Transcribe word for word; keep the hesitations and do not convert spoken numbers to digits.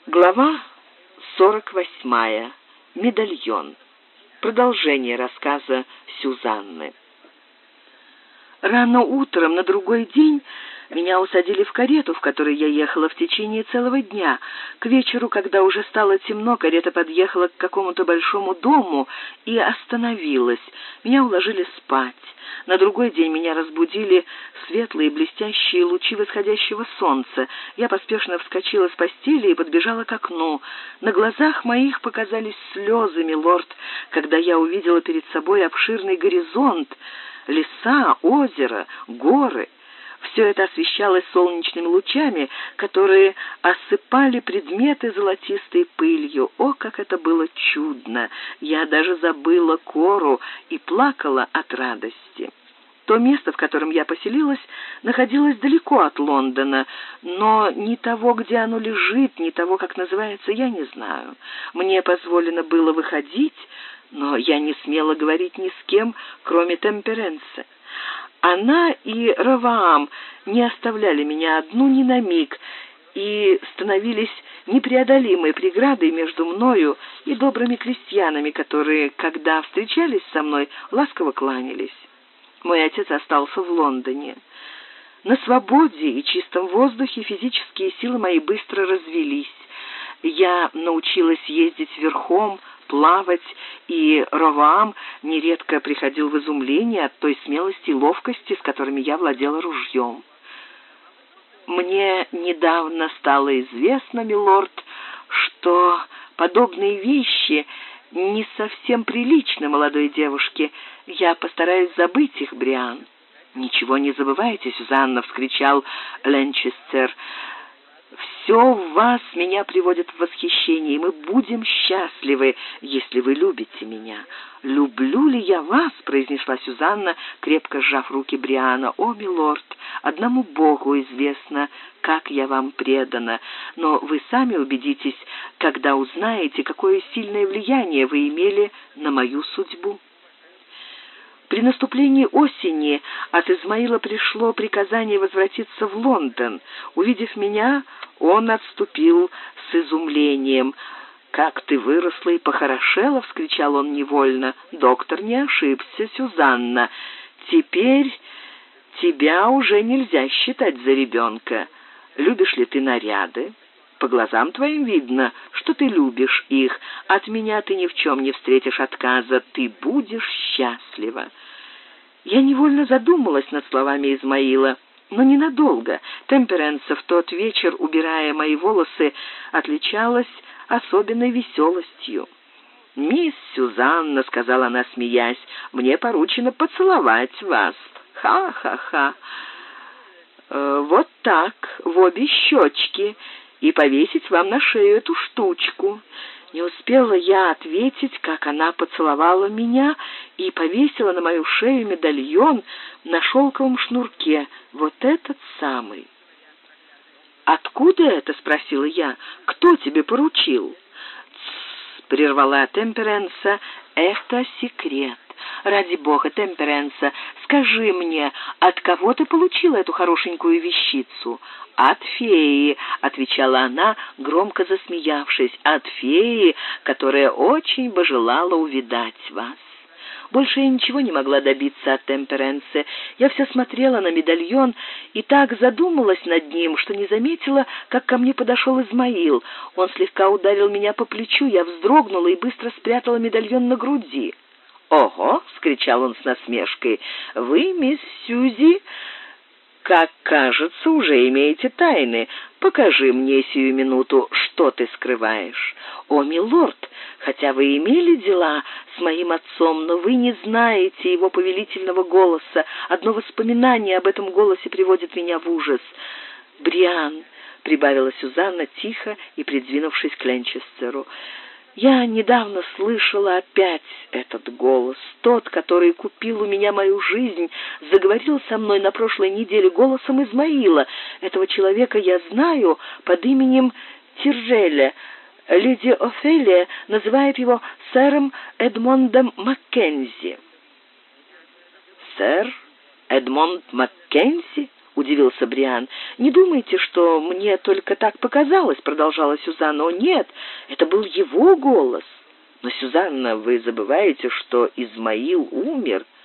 Глава сорок восьмая. Медальон. Продолжение рассказа Сюзанны. Рано утром на другой день меня усадили в карету, в которой я ехала в течение целого дня. К вечеру, когда уже стало темно, карета подъехала к какому-то большому дому и остановилась. Меня уложили спать. На другой день меня разбудили светлые блестящие лучи восходящего солнца. Я поспешно вскочила с постели и подбежала к окну. На глазах моих показались слезы, милорд, когда я увидела перед собой обширный горизонт, леса, озеро, горы. Все это освещалось солнечными лучами, которые осыпали предметы золотистой пылью. О, как это было чудно! Я даже забыла Кору и плакала от радости. То место, в котором я поселилась, находилось далеко от Лондона, но ни того, где оно лежит, ни того, как называется, я не знаю. Мне позволено было выходить, но я не смела говорить ни с кем, кроме Темперенса. Она и Раваам не оставляли меня одну ни на миг и становились непреодолимой преградой между мною и добрыми крестьянами, которые, когда встречались со мной, ласково кланялись. Мой отец остался в Лондоне. На свободе и чистом воздухе физические силы мои быстро развились. Я научилась ездить верхом, плавать, и Раваам нередко приходил в изумление от той смелости и ловкости, с которыми я владела ружьем. Мне недавно стало известно, милорд, что подобные вещи не совсем приличны молодой девушке. Я постараюсь забыть их, Бриан. «Ничего не забывайте, Сюзанна!» — вскричал Ленчестер. «Все в вас меня приводит в восхищение, и мы будем счастливы, если вы любите меня». «Люблю ли я вас?» — произнесла Сюзанна, крепко сжав руки Бриана. «О, милорд, одному Богу известно, как я вам предана, но вы сами убедитесь, когда узнаете, какое сильное влияние вы имели на мою судьбу». При наступлении осени от Измаила пришло приказание возвратиться в Лондон. Увидев меня, он отступил с изумлением. «Как ты выросла и похорошела!» — вскричал он невольно. «Доктор не ошибся, Сюзанна. Теперь тебя уже нельзя считать за ребенка. Любишь ли ты наряды? По глазам твоим видно, что ты любишь их. От меня ты ни в чем не встретишь отказа. Ты будешь счастлива». Я невольно задумалась над словами Измаила, но ненадолго. Темперенса в тот вечер, убирая мои волосы, отличалась особенной веселостью. «Мисс Сюзанна», — сказала она, смеясь, — «мне поручено поцеловать вас». «Ха-ха-ха! Э, вот так, в обе щечки, и повесить вам на шею эту штучку». Не успела я ответить, как она поцеловала меня и повесила на мою шею медальон на шелковом шнурке, вот этот самый. «Откуда это?» — спросила я. «Кто тебе поручил?» «Тссс», — прервала Темперенса, — «это секрет. Ради бога, Темперенса, скажи мне, от кого ты получила эту хорошенькую вещицу?» «От феи», — отвечала она, громко засмеявшись, «от феи, которая очень бы желала увидать вас». Больше я ничего не могла добиться от Темперенсы. Я все смотрела на медальон и так задумалась над ним, что не заметила, как ко мне подошел Измаил. Он слегка ударил меня по плечу, я вздрогнула и быстро спрятала медальон на груди. «Ого!» — вскричал он с насмешкой. «Вы, мисс Сьюзи, как кажется, уже имеете тайны. Покажи мне сию минуту, что ты скрываешь». «О, милорд, хотя вы имели дела с моим отцом, но вы не знаете его повелительного голоса. Одно воспоминание об этом голосе приводит меня в ужас». «Бриан», — прибавила Сюзанна тихо и придвинувшись к Ленчестеру, — «я недавно слышала опять этот голос. Тот, который купил у меня мою жизнь, заговорил со мной на прошлой неделе голосом Измаила. Этого человека я знаю под именем Тиржеля. Леди Офелия называет его сэром Эдмондом Маккензи». «Сэр Эдмонд Маккензи?» — удивился Бриан. «Не думайте, что мне только так показалось», — продолжала Сюзанна. «О, нет, это был его голос». «Но, Сюзанна, вы забываете, что Измаил умер».